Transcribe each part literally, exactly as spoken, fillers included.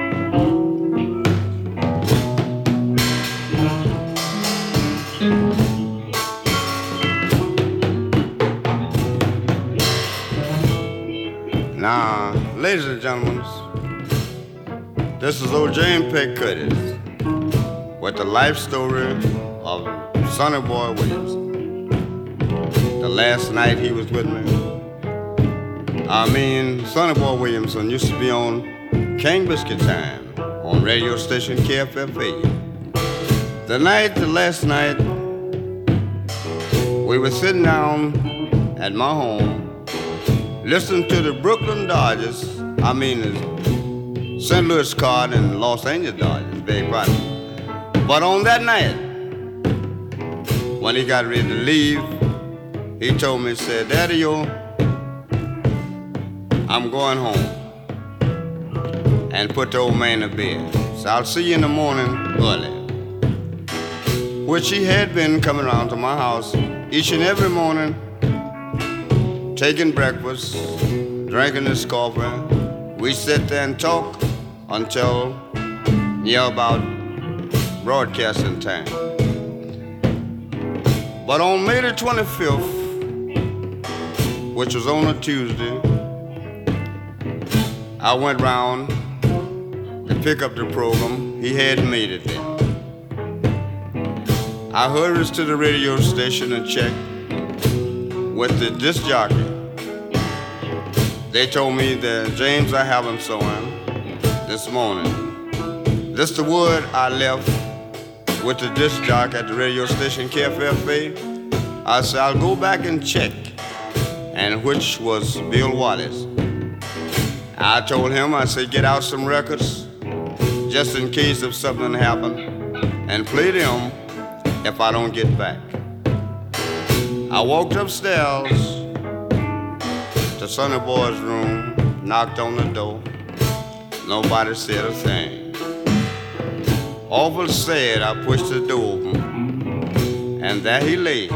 Now, ladies and gentlemen, this is old James Peck Curtis with the life story of Sonny Boy Williamson. The last night he was with me, I mean, Sonny Boy Williamson used to be on King Biscuit Time on radio station K F F A. The night, the last night, we were sitting down at my home listening to the Brooklyn Dodgers, I mean the Saint Louis Card and Los Angeles Dodgers, big brother. But on that night, when he got ready to leave, he told me, he said, Daddy-o, I'm going home, and put the old man to bed. So I'll see you in the morning early. Which he had been coming around to my house each and every morning, taking breakfast, drinking his coffee. We sit there and talk until near about broadcasting time. But on May the twenty-fifth, which was on a Tuesday, I went round to pick up the program. He hadn't made it there. I hurried to the radio station and checked with the disc jockey. They told me that, James, I haven't saw him this morning. This the word I left with the disc jockey at the radio station K F F A. I said, I'll go back and check, and which was Bill Wallace. I told him, I said, get out some records just in case if something happened, and play them if I don't get back. I walked upstairs to Sonny Boy's room, knocked on the door. Nobody said a thing. Awful sad, I pushed the door open, and there he lay,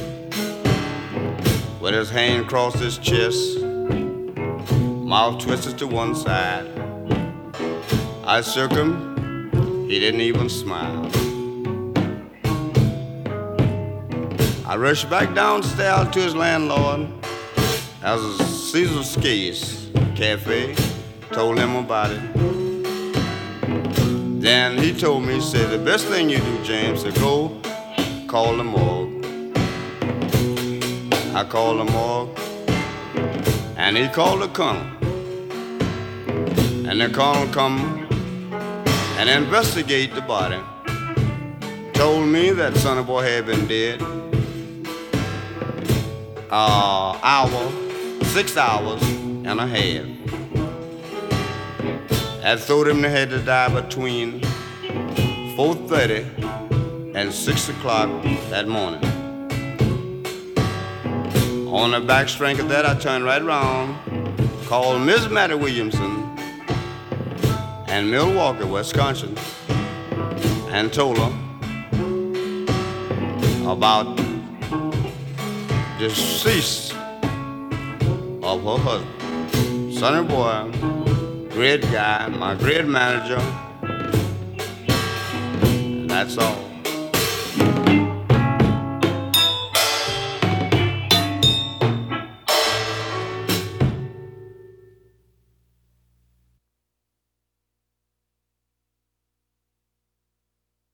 with his hand across his chest, mouth twisted to one side. I shook him, he didn't even smile. I rushed back downstairs to his landlord, as a Caesar's Case Cafe, told him about it. Then he told me, he said, the best thing you do, James, is go call the morgue. I called the morgue, and he called the colonel. And the colonel come and investigate the body. Told me that Sonny Boy had been dead uh, hour, six hours and a half. I thought him they had to die between four thirty and six o'clock that morning. On the back strength of that, I turned right around, called Miss Mattie Williamson in Milwaukee, Wisconsin, and told her about the decease of her husband. Sonny Boy, great guy, my great manager, and that's all.